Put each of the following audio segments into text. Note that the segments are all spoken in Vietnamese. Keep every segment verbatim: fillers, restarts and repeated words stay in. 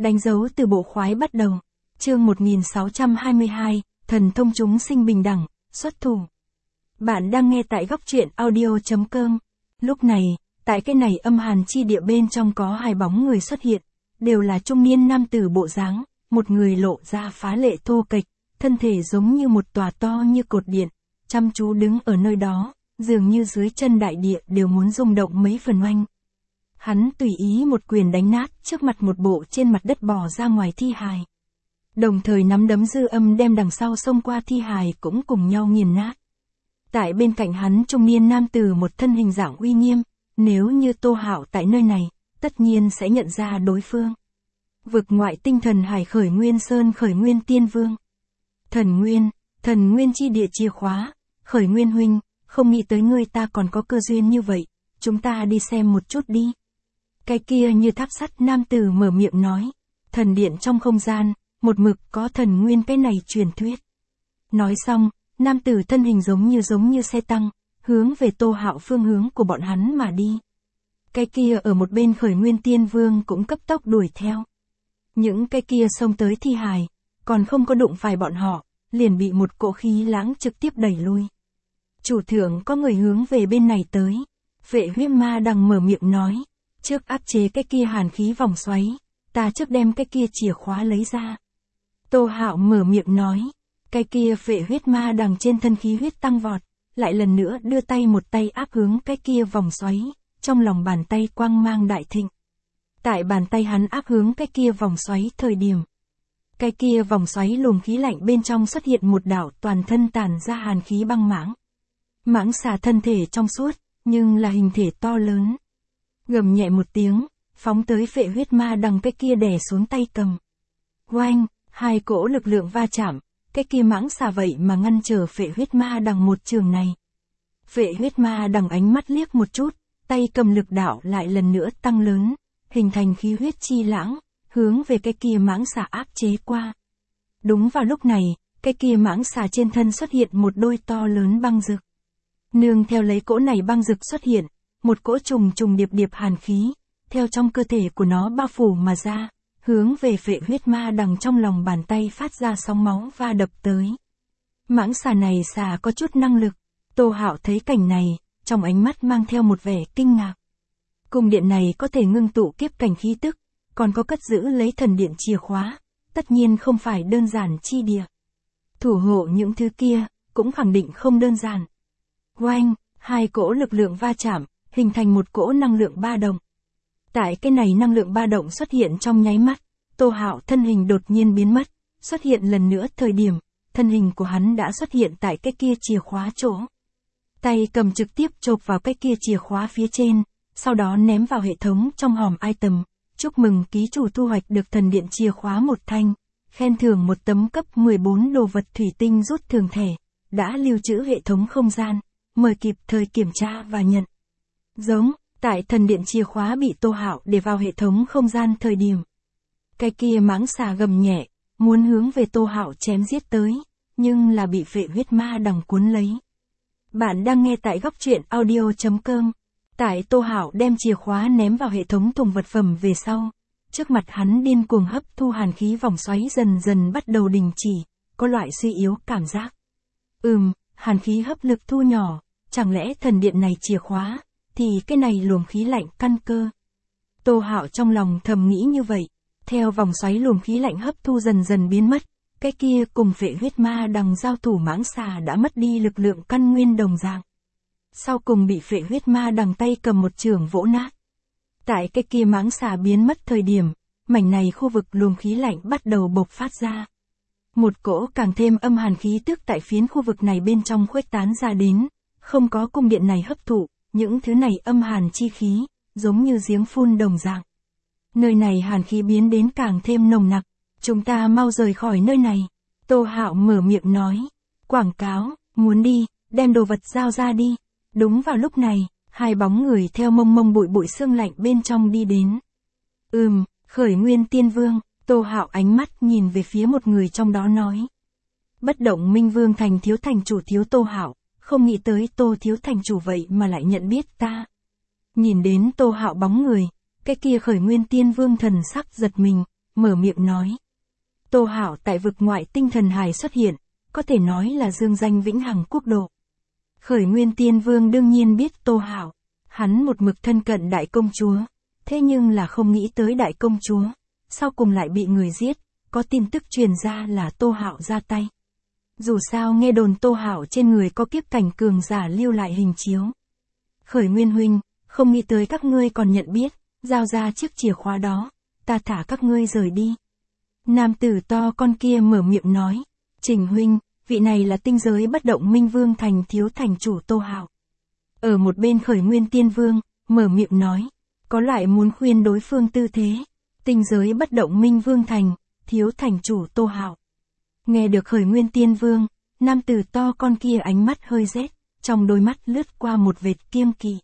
Đánh dấu từ bộ khoái bắt đầu. Chương một nghìn sáu trăm hai mươi hai, thần thông chúng sinh bình đẳng, xuất thủ. Bạn đang nghe tại góc truyện audio chấm com. Lúc này, tại cái này âm hàn chi địa bên trong có hai bóng người xuất hiện, đều là trung niên nam tử bộ dáng, một người lộ ra phá lệ thô kệch, thân thể giống như một tòa to như cột điện, chăm chú đứng ở nơi đó, dường như dưới chân đại địa đều muốn rung động mấy phần oanh. Hắn tùy ý một quyền đánh nát trước mặt một bộ trên mặt đất bò ra ngoài thi hài. Đồng thời nắm đấm dư âm đem đằng sau xông qua thi hài cũng cùng nhau nghiền nát. Tại bên cạnh hắn trung niên nam tử một thân hình dạng uy nghiêm, nếu như Tô Hạo tại nơi này, tất nhiên sẽ nhận ra đối phương. Vực ngoại tinh thần hải khởi nguyên sơn khởi nguyên tiên vương. Thần nguyên, thần nguyên chi địa chìa khóa, khởi nguyên huynh, không nghĩ tới ngươi ta còn có cơ duyên như vậy, chúng ta đi xem một chút đi. Cái kia như tháp sắt nam tử mở miệng nói, thần điện trong không gian, một mực có thần nguyên cái này truyền thuyết. Nói xong, nam tử thân hình giống như giống như xe tăng, hướng về Tô Hạo phương hướng của bọn hắn mà đi. Cái kia ở một bên khởi nguyên tiên vương cũng cấp tốc đuổi theo. Những cái kia xông tới thi hài, còn không có đụng phải bọn họ, liền bị một cỗ khí lãng trực tiếp đẩy lui. Chủ thượng có người hướng về bên này tới. Vệ huyết ma đằng mở miệng nói, trước áp chế cái kia hàn khí vòng xoáy, ta trước đem cái kia chìa khóa lấy ra. Tô Hạo mở miệng nói, cái kia vệ huyết ma đằng trên thân khí huyết tăng vọt, lại lần nữa đưa tay một tay áp hướng cái kia vòng xoáy, trong lòng bàn tay quang mang đại thịnh. Tại bàn tay hắn áp hướng cái kia vòng xoáy thời điểm. Cái kia vòng xoáy luồng khí lạnh bên trong xuất hiện một đảo toàn thân tản ra hàn khí băng mãng. Mãng xà thân thể trong suốt, nhưng là hình thể to lớn. Gầm nhẹ một tiếng, phóng tới vệ huyết ma đằng cái kia đè xuống tay cầm. Oanh, hai cỗ lực lượng va chạm, cái kia mãng xà vậy mà ngăn trở vệ huyết ma đằng một trường này. Vệ huyết ma đằng ánh mắt liếc một chút, tay cầm lực đạo lại lần nữa tăng lớn, hình thành khí huyết chi lãng, hướng về cái kia mãng xà áp chế qua. Đúng vào lúc này, cái kia mãng xà trên thân xuất hiện một đôi to lớn băng rực. Nương theo lấy cỗ này băng rực xuất hiện, một cỗ trùng trùng điệp điệp hàn khí, theo trong cơ thể của nó bao phủ mà ra, hướng về vệ huyết ma đằng trong lòng bàn tay phát ra sóng máu va đập tới. Mãng xà này xà có chút năng lực, Tô Hạo thấy cảnh này, trong ánh mắt mang theo một vẻ kinh ngạc. Cung điện này có thể ngưng tụ kiếp cảnh khí tức, còn có cất giữ lấy thần điện chìa khóa, tất nhiên không phải đơn giản chi địa. Thủ hộ những thứ kia, cũng khẳng định không đơn giản. Oanh, hai cỗ lực lượng va chạm, hình thành một cỗ năng lượng ba động. Tại cái này năng lượng ba động xuất hiện trong nháy mắt, Tô Hạo thân hình đột nhiên biến mất, xuất hiện lần nữa thời điểm, thân hình của hắn đã xuất hiện tại cái kia chìa khóa chỗ. Tay cầm trực tiếp chộp vào cái kia chìa khóa phía trên, sau đó ném vào hệ thống trong hòm item. Chúc mừng ký chủ thu hoạch được thần điện chìa khóa một thanh, khen thưởng một tấm cấp mười bốn đồ vật thủy tinh rút thường thẻ, đã lưu trữ hệ thống không gian, mời kịp thời kiểm tra và nhận. Giống, tại thần điện chìa khóa bị Tô Hạo để vào hệ thống không gian thời điểm. Cái kia mãng xà gầm nhẹ, muốn hướng về Tô Hạo chém giết tới, nhưng là bị vệ huyết ma đằng cuốn lấy. Bạn đang nghe tại góc truyện audio chấm com. Tại Tô Hạo đem chìa khóa ném vào hệ thống thùng vật phẩm về sau, trước mặt hắn điên cuồng hấp thu hàn khí vòng xoáy dần dần bắt đầu đình chỉ, có loại suy yếu cảm giác. Ừm, hàn khí hấp lực thu nhỏ, chẳng lẽ thần điện này chìa khóa, thì cái này luồng khí lạnh căn cơ. Tô Hạo trong lòng thầm nghĩ như vậy, theo vòng xoáy luồng khí lạnh hấp thu dần dần biến mất, cái kia cùng vệ huyết ma đằng giao thủ mãng xà đã mất đi lực lượng căn nguyên đồng dạng. Sau cùng bị vệ huyết ma đằng tay cầm một chưởng vỗ nát. Tại cái kia mãng xà biến mất thời điểm, mảnh này khu vực luồng khí lạnh bắt đầu bộc phát ra. Một cỗ càng thêm âm hàn khí tức tại phiến khu vực này bên trong khuếch tán ra đến, không có cung điện này hấp thụ, những thứ này âm hàn chi khí, giống như giếng phun đồng dạng. Nơi này hàn khí biến đến càng thêm nồng nặc, chúng ta mau rời khỏi nơi này. Tô Hạo mở miệng nói, quảng cáo, muốn đi, đem đồ vật giao ra đi. Đúng vào lúc này, hai bóng người theo mông mông bụi bụi sương lạnh bên trong đi đến. Ừm, khởi nguyên tiên vương, Tô Hạo ánh mắt nhìn về phía một người trong đó nói. Bất động minh vương thành thiếu thành chủ thiếu Tô Hạo, không nghĩ tới Tô thiếu thành chủ vậy mà lại nhận biết ta. Nhìn đến Tô Hạo bóng người, cái kia khởi nguyên tiên vương thần sắc giật mình, mở miệng nói. Tô Hạo tại vực ngoại tinh thần hải xuất hiện, có thể nói là dương danh vĩnh hằng quốc độ. Khởi Nguyên Tiên Vương đương nhiên biết Tô Hạo, hắn một mực thân cận đại công chúa, thế nhưng là không nghĩ tới đại công chúa, sau cùng lại bị người giết, có tin tức truyền ra là Tô Hạo ra tay. Dù sao nghe đồn Tô Hạo trên người có kiếp cảnh cường giả lưu lại hình chiếu. Khởi Nguyên huynh, không nghĩ tới các ngươi còn nhận biết, giao ra chiếc chìa khóa đó, ta thả các ngươi rời đi. Nam tử to con kia mở miệng nói, Trình huynh, vị này là tinh giới bất động minh vương thành thiếu thành chủ Tô Hạo. Ở một bên Khởi Nguyên Tiên Vương, mở miệng nói, có loại muốn khuyên đối phương tư thế, tinh giới bất động minh vương thành, thiếu thành chủ Tô Hạo. Nghe được Khởi Nguyên Tiên Vương, nam tử to con kia ánh mắt hơi rét, trong đôi mắt lướt qua một vệt kiêng kỵ.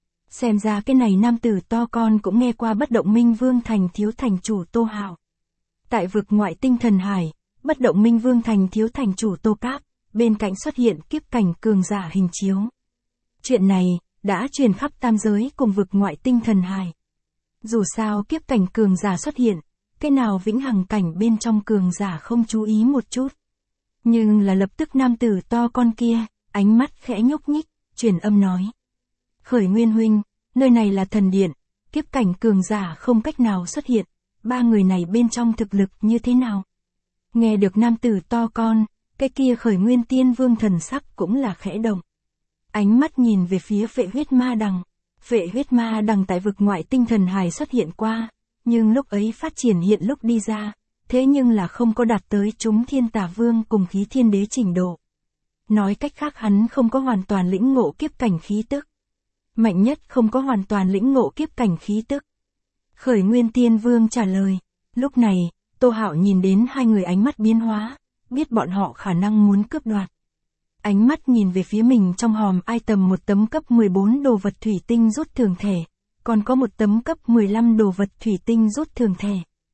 Xem ra cái này nam tử to con cũng nghe qua bất động minh vương thành thiếu thành chủ Tô Hạo. Tại vực ngoại tinh thần hải, bất động minh vương thành thiếu thành chủ Tô Cáp, bên cạnh xuất hiện kiếp cảnh cường giả hình chiếu. Chuyện này, đã truyền khắp tam giới cùng vực ngoại tinh thần hải. Dù sao kiếp cảnh cường giả xuất hiện, cái nào vĩnh hằng cảnh bên trong cường giả không chú ý một chút. Nhưng là lập tức nam tử to con kia, ánh mắt khẽ nhúc nhích, truyền âm nói. Khởi Nguyên huynh, nơi này là thần điện, kiếp cảnh cường giả không cách nào xuất hiện, ba người này bên trong thực lực như thế nào? Nghe được nam tử to con, cái kia Khởi Nguyên Tiên Vương thần sắc cũng là khẽ động. Ánh mắt nhìn về phía Phệ Huyết Ma Đằng. Phệ Huyết Ma Đằng tại vực ngoại tinh thần hải xuất hiện qua, nhưng lúc ấy phát triển hiện lúc đi ra, thế nhưng là không có đạt tới chúng Thiên Tà Vương cùng khí thiên đế trình độ. Nói cách khác hắn không có hoàn toàn lĩnh ngộ kiếp cảnh khí tức. Mạnh nhất không có hoàn toàn lĩnh ngộ kiếp cảnh khí tức. Khởi Nguyên Tiên Vương trả lời. Lúc này, Tô Hạo nhìn đến hai người ánh mắt biến hóa, biết bọn họ khả năng muốn cướp đoạt. Ánh mắt nhìn về phía mình trong hòm ai tầm một tấm cấp mười bốn đồ vật thủy tinh rút thường thẻ, còn có một tấm cấp mười lăm đồ vật thủy tinh rút thường thẻ.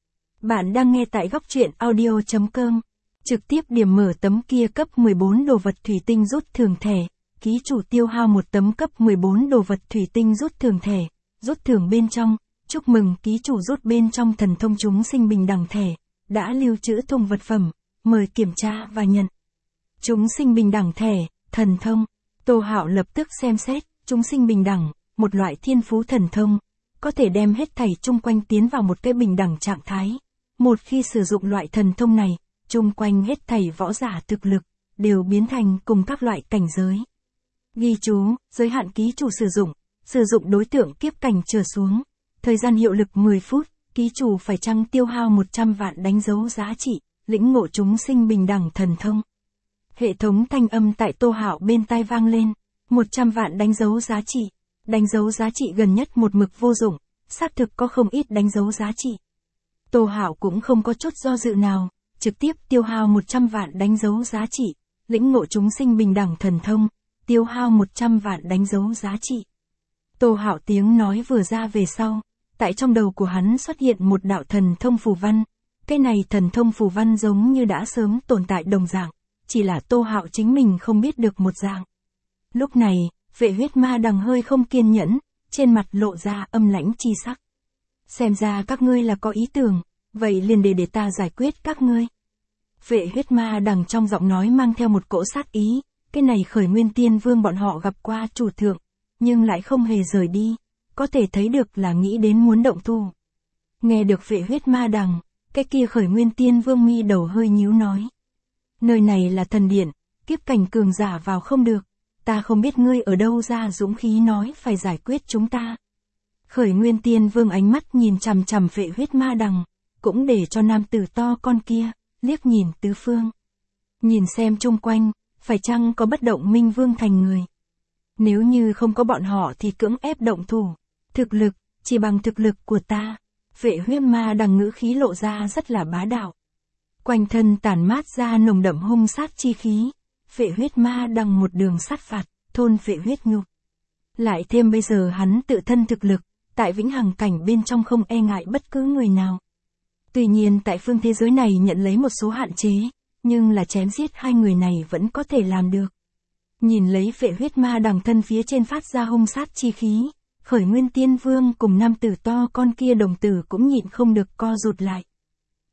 Bạn đang nghe tại góc truyện audio chấm com. Trực tiếp điểm mở tấm kia cấp mười bốn đồ vật thủy tinh rút thường thẻ, ký chủ tiêu hao một tấm cấp mười bốn đồ vật thủy tinh rút thường thẻ, rút thưởng bên trong, chúc mừng ký chủ rút bên trong thần thông chúng sinh bình đẳng thẻ, đã lưu trữ thùng vật phẩm, mời kiểm tra và nhận. Chúng sinh bình đẳng thẻ, thần thông. Tô Hạo lập tức xem xét, chúng sinh bình đẳng, một loại thiên phú thần thông, có thể đem hết thảy chung quanh tiến vào một cái bình đẳng trạng thái. Một khi sử dụng loại thần thông này, chung quanh hết thảy võ giả thực lực, đều biến thành cùng các loại cảnh giới. Ghi chú, giới hạn ký chủ sử dụng, sử dụng đối tượng kiếp cảnh trở xuống. Thời gian hiệu lực mười phút, ký chủ phải chăng tiêu hao một trăm vạn đánh dấu giá trị, lĩnh ngộ chúng sinh bình đẳng thần thông. Hệ thống thanh âm tại Tô Hạo bên tai vang lên, một trăm vạn đánh dấu giá trị, đánh dấu giá trị gần nhất một mực vô dụng, xác thực có không ít đánh dấu giá trị. Tô Hạo cũng không có chút do dự nào, trực tiếp tiêu hao một trăm vạn đánh dấu giá trị, lĩnh ngộ chúng sinh bình đẳng thần thông, tiêu hao một trăm vạn đánh dấu giá trị. Tô Hạo tiếng nói vừa ra về sau, tại trong đầu của hắn xuất hiện một đạo thần thông phù văn, cái này thần thông phù văn giống như đã sớm tồn tại đồng dạng, chỉ là Tô Hạo chính mình không biết được một dạng. Lúc này, Phệ Huyết Ma Đằng hơi không kiên nhẫn, trên mặt lộ ra âm lãnh chi sắc. Xem ra các ngươi là có ý tưởng, vậy liền để để ta giải quyết các ngươi. Phệ Huyết Ma Đằng trong giọng nói mang theo một cỗ sát ý, cái này Khởi Nguyên Tiên Vương bọn họ gặp qua chủ thượng, nhưng lại không hề rời đi, có thể thấy được là nghĩ đến muốn động thủ. Nghe được Phệ Huyết Ma Đằng, cái kia Khởi Nguyên Tiên Vương mi đầu hơi nhíu nói. Nơi này là thần điện, kiếp cảnh cường giả vào không được, ta không biết ngươi ở đâu ra dũng khí nói phải giải quyết chúng ta. Khởi Nguyên Tiên Vương ánh mắt nhìn chằm chằm Phệ Huyết Ma Đằng, cũng để cho nam tử to con kia, liếc nhìn tứ phương. Nhìn xem chung quanh, phải chăng có bất động minh vương thành người. Nếu như không có bọn họ thì cưỡng ép động thủ. Thực lực, chỉ bằng thực lực của ta. Phệ Huyết Ma Đằng ngữ khí lộ ra rất là bá đạo. Quanh thân tản mát ra nồng đậm hung sát chi khí. Phệ Huyết Ma Đằng một đường sát phạt, thôn phệ huyết nhục. Lại thêm bây giờ hắn tự thân thực lực, tại vĩnh hằng cảnh bên trong không e ngại bất cứ người nào. Tuy nhiên tại phương thế giới này nhận lấy một số hạn chế, nhưng là chém giết hai người này vẫn có thể làm được. Nhìn lấy Phệ Huyết Ma Đằng thân phía trên phát ra hung sát chi khí, Khởi Nguyên Tiên Vương cùng nam tử to con kia đồng tử cũng nhịn không được co rụt lại.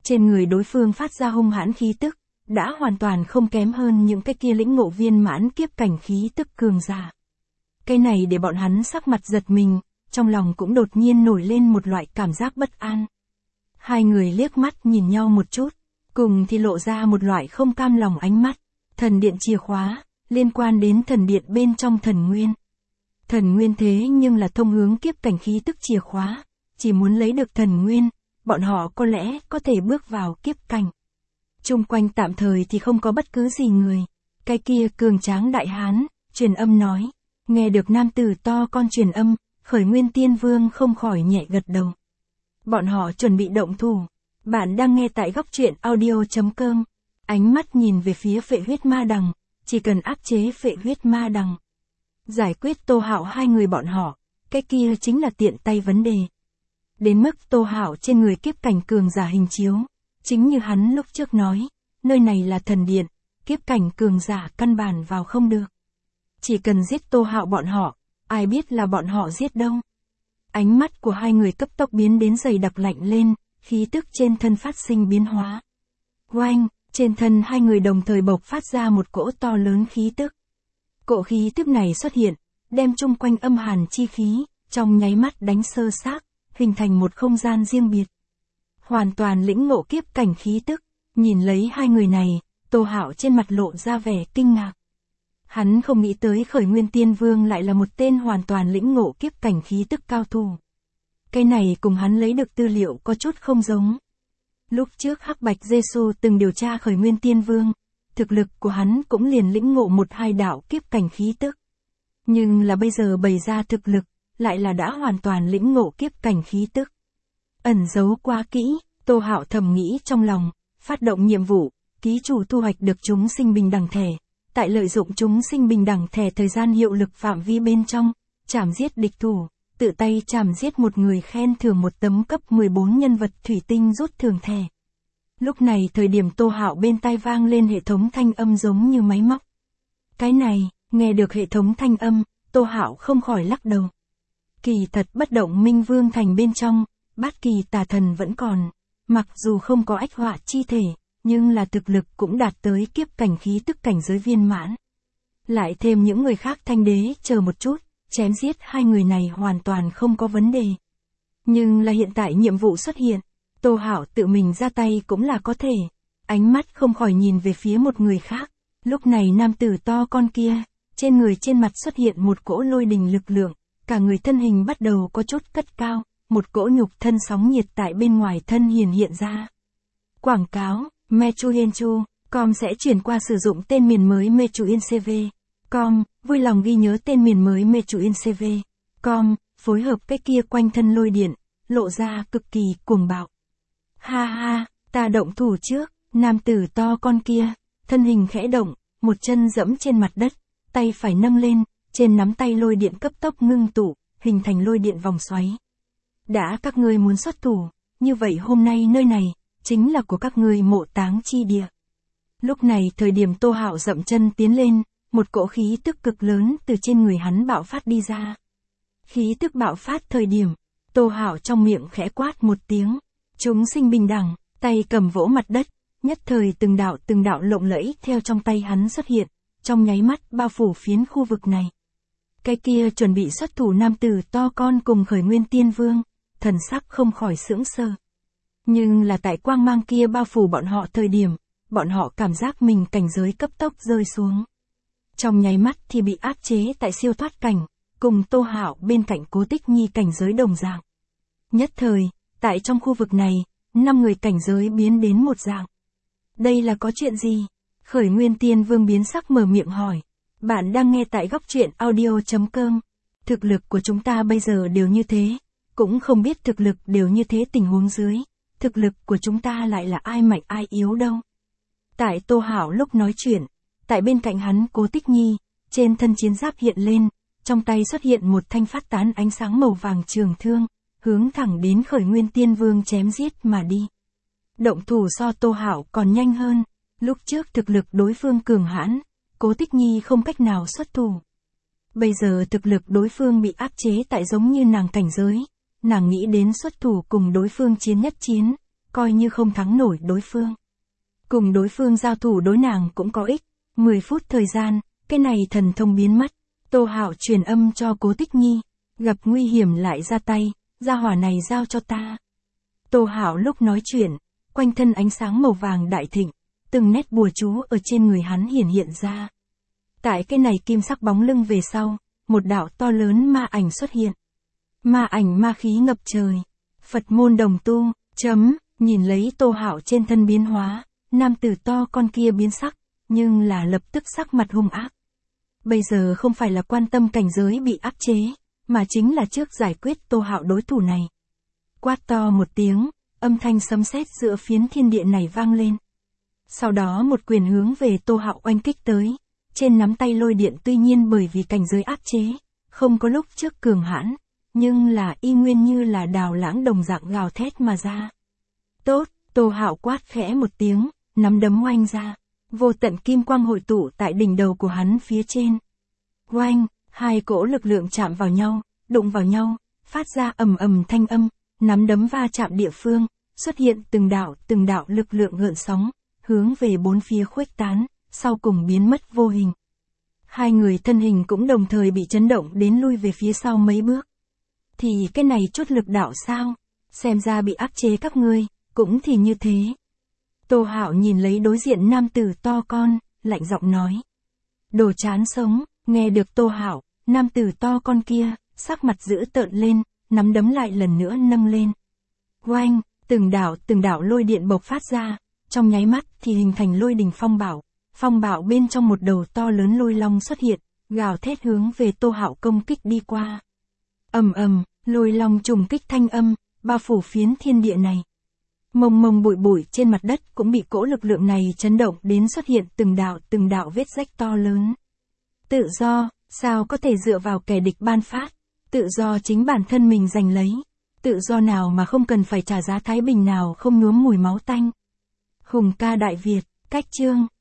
Trên người đối phương phát ra hung hãn khí tức, đã hoàn toàn không kém hơn những cái kia lĩnh ngộ viên mãn kiếp cảnh khí tức cường giả. Cái này để bọn hắn sắc mặt giật mình, trong lòng cũng đột nhiên nổi lên một loại cảm giác bất an. Hai người liếc mắt nhìn nhau một chút, cùng thì lộ ra một loại không cam lòng ánh mắt. Thần điện chìa khóa, liên quan đến thần điện bên trong thần nguyên. Thần nguyên thế nhưng là thông hướng kiếp cảnh khí tức chìa khóa, chỉ muốn lấy được thần nguyên, bọn họ có lẽ có thể bước vào kiếp cảnh. Chung quanh tạm thời thì không có bất cứ gì người. Cái kia cường tráng đại hán, truyền âm nói. Nghe được nam tử to con truyền âm, Khởi Nguyên Tiên Vương không khỏi nhẹ gật đầu. Bọn họ chuẩn bị động thủ. Bạn đang nghe tại góc truyện audio chấm com. Ánh mắt nhìn về phía Phệ Huyết Ma Đằng, chỉ cần áp chế Phệ Huyết Ma Đằng, giải quyết Tô Hạo hai người bọn họ, cái kia chính là tiện tay vấn đề. Đến mức Tô Hạo trên người kiếp cảnh cường giả hình chiếu, chính như hắn lúc trước nói, nơi này là thần điện, kiếp cảnh cường giả căn bản vào không được. Chỉ cần giết Tô Hạo bọn họ, ai biết là bọn họ giết đâu. Ánh mắt của hai người cấp tốc biến đến dày đặc lạnh lên, khí tức trên thân phát sinh biến hóa. Oanh, trên thân hai người đồng thời bộc phát ra một cỗ to lớn khí tức. Cỗ khí tức này xuất hiện, đem chung quanh âm hàn chi khí, trong nháy mắt đánh sơ xác, hình thành một không gian riêng biệt. Hoàn toàn lĩnh ngộ kiếp cảnh khí tức, nhìn lấy hai người này, Tô Hạo trên mặt lộ ra vẻ kinh ngạc. Hắn không nghĩ tới Khởi Nguyên Tiên Vương lại là một tên hoàn toàn lĩnh ngộ kiếp cảnh khí tức cao thủ. Cái này cùng hắn lấy được tư liệu có chút không giống. Lúc trước Hắc Bạch Giê-xu từng điều tra Khởi Nguyên Tiên Vương, thực lực của hắn cũng liền lĩnh ngộ một hai đạo kiếp cảnh khí tức. Nhưng là bây giờ bày ra thực lực, lại là đã hoàn toàn lĩnh ngộ kiếp cảnh khí tức. Ẩn giấu quá kỹ, Tô Hạo thầm nghĩ trong lòng, phát động nhiệm vụ, ký chủ thu hoạch được chúng sinh bình đẳng thẻ. Tại lợi dụng chúng sinh bình đẳng thẻ thời gian hiệu lực phạm vi bên trong, chảm giết địch thủ, tự tay chảm giết một người khen thưởng một tấm cấp mười bốn nhân vật thủy tinh rút thưởng thẻ. Lúc này thời điểm Tô Hạo bên tai vang lên hệ thống thanh âm giống như máy móc. Cái này, nghe được hệ thống thanh âm, Tô Hạo không khỏi lắc đầu. Kỳ thật bất động Minh Vương thành bên trong, bát kỳ tà thần vẫn còn, mặc dù không có ách họa chi thể, nhưng là thực lực cũng đạt tới kiếp cảnh khí tức cảnh giới viên mãn. Lại thêm những người khác thanh đế chờ một chút, chém giết hai người này hoàn toàn không có vấn đề. Nhưng là hiện tại nhiệm vụ xuất hiện, Tô Hạo tự mình ra tay cũng là có thể. Ánh mắt không khỏi nhìn về phía một người khác. Lúc này nam tử to con kia, trên người trên mặt xuất hiện một cỗ lôi đình lực lượng, cả người thân hình bắt đầu có chút cất cao, một cỗ nhục thân sóng nhiệt tại bên ngoài thân hiển hiện ra. Quảng cáo, Mechuyenchu, com sẽ chuyển qua sử dụng tên miền mới Mechuincv. Com, vui lòng ghi nhớ tên miền mới Mechuincv. Com, phối hợp cái kia quanh thân lôi điện, lộ ra cực kỳ cuồng bạo. Ha ha, ta động thủ trước, nam tử to con kia, thân hình khẽ động, một chân dẫm trên mặt đất, tay phải nâng lên, trên nắm tay lôi điện cấp tốc ngưng tụ, hình thành lôi điện vòng xoáy. Đã các ngươi muốn xuất thủ, như vậy hôm nay nơi này, chính là của các ngươi mộ táng chi địa. Lúc này thời điểm Tô Hạo dậm chân tiến lên, một cỗ khí tức cực lớn từ trên người hắn bạo phát đi ra. Khí tức bạo phát thời điểm, Tô Hạo trong miệng khẽ quát một tiếng, chúng sinh bình đẳng, tay cầm vỗ mặt đất, nhất thời từng đạo từng đạo lộng lẫy theo trong tay hắn xuất hiện, trong nháy mắt bao phủ phiến khu vực này. Cái kia chuẩn bị xuất thủ nam tử to con cùng Khởi Nguyên Tiên Vương, thần sắc không khỏi sững sờ. Nhưng là tại quang mang kia bao phủ bọn họ thời điểm, bọn họ cảm giác mình cảnh giới cấp tốc rơi xuống. Trong nháy mắt thì bị áp chế tại siêu thoát cảnh, cùng Tô Hạo bên cạnh Cố Tích Nhi cảnh giới đồng dạng. Nhất thời, tại trong khu vực này, năm người cảnh giới biến đến một dạng. Đây là có chuyện gì? Khởi Nguyên Tiên Vương biến sắc mở miệng hỏi. Bạn đang nghe tại góc truyện audio chấm com. Thực lực của chúng ta bây giờ đều như thế, cũng không biết thực lực đều như thế tình huống dưới. Thực lực của chúng ta lại là ai mạnh ai yếu đâu. Tại Tô Hạo lúc nói chuyện, tại bên cạnh hắn Cố Tích Nhi, trên thân chiến giáp hiện lên, trong tay xuất hiện một thanh phát tán ánh sáng màu vàng trường thương, hướng thẳng đến Khởi Nguyên Tiên Vương chém giết mà đi. Động thủ so Tô Hạo còn nhanh hơn, lúc trước thực lực đối phương cường hãn, Cố Tích Nhi không cách nào xuất thủ. Bây giờ thực lực đối phương bị áp chế tại giống như nàng cảnh giới, nàng nghĩ đến xuất thủ cùng đối phương chiến nhất chiến, coi như không thắng nổi đối phương. Cùng đối phương giao thủ đối nàng cũng có ích, mười phút thời gian, cái này thần thông biến mất. Tô Hạo truyền âm cho Cố Tích Nhi, gặp nguy hiểm lại ra tay, gia hỏa này giao cho ta. Tô Hạo lúc nói chuyện, quanh thân ánh sáng màu vàng đại thịnh, từng nét bùa chú ở trên người hắn hiển hiện ra. Tại cái này kim sắc bóng lưng về sau, một đạo to lớn ma ảnh xuất hiện. Ma ảnh ma khí ngập trời. Phật môn đồng tu, chấm, nhìn lấy Tô Hạo trên thân biến hóa, nam tử to con kia biến sắc, nhưng là lập tức sắc mặt hung ác. Bây giờ không phải là quan tâm cảnh giới bị áp chế, mà chính là trước giải quyết Tô Hạo đối thủ này. Quát to một tiếng, âm thanh sấm sét giữa phiến thiên địa này vang lên. Sau đó một quyền hướng về Tô Hạo oanh kích tới, trên nắm tay lôi điện tuy nhiên bởi vì cảnh giới áp chế, không có lúc trước cường hãn, nhưng là y nguyên như là đào lãng đồng dạng gào thét mà ra. Tốt, Tô Hạo quát khẽ một tiếng, nắm đấm oanh ra, vô tận kim quang hội tụ tại đỉnh đầu của hắn phía trên. Oanh, hai cỗ lực lượng chạm vào nhau, đụng vào nhau, phát ra ầm ầm thanh âm, nắm đấm va chạm địa phương, xuất hiện từng đạo từng đạo lực lượng gợn sóng, hướng về bốn phía khuếch tán, sau cùng biến mất vô hình. Hai người thân hình cũng đồng thời bị chấn động đến lui về phía sau mấy bước. Thì cái này chút lực đạo sao? Xem ra bị áp chế các ngươi, cũng thì như thế. Tô Hạo nhìn lấy đối diện nam tử to con, lạnh giọng nói. Đồ chán sống, nghe được Tô Hạo, nam tử to con kia, sắc mặt dữ tợn lên, nắm đấm lại lần nữa nâng lên. Oanh, từng đạo từng đạo lôi điện bộc phát ra, trong nháy mắt thì hình thành lôi đình phong bạo. Phong bạo bên trong một đầu to lớn lôi long xuất hiện, gào thét hướng về Tô Hạo công kích đi qua. Ầm ầm, lôi long trùng kích thanh âm, bao phủ phiến thiên địa này. Mông mông bụi bụi trên mặt đất cũng bị cỗ lực lượng này chấn động đến xuất hiện từng đạo từng đạo vết rách to lớn. Tự do, sao có thể dựa vào kẻ địch ban phát, tự do chính bản thân mình giành lấy, tự do nào mà không cần phải trả giá thái bình nào không nhuốm mùi máu tanh. Hùng ca Đại Việt, cách chương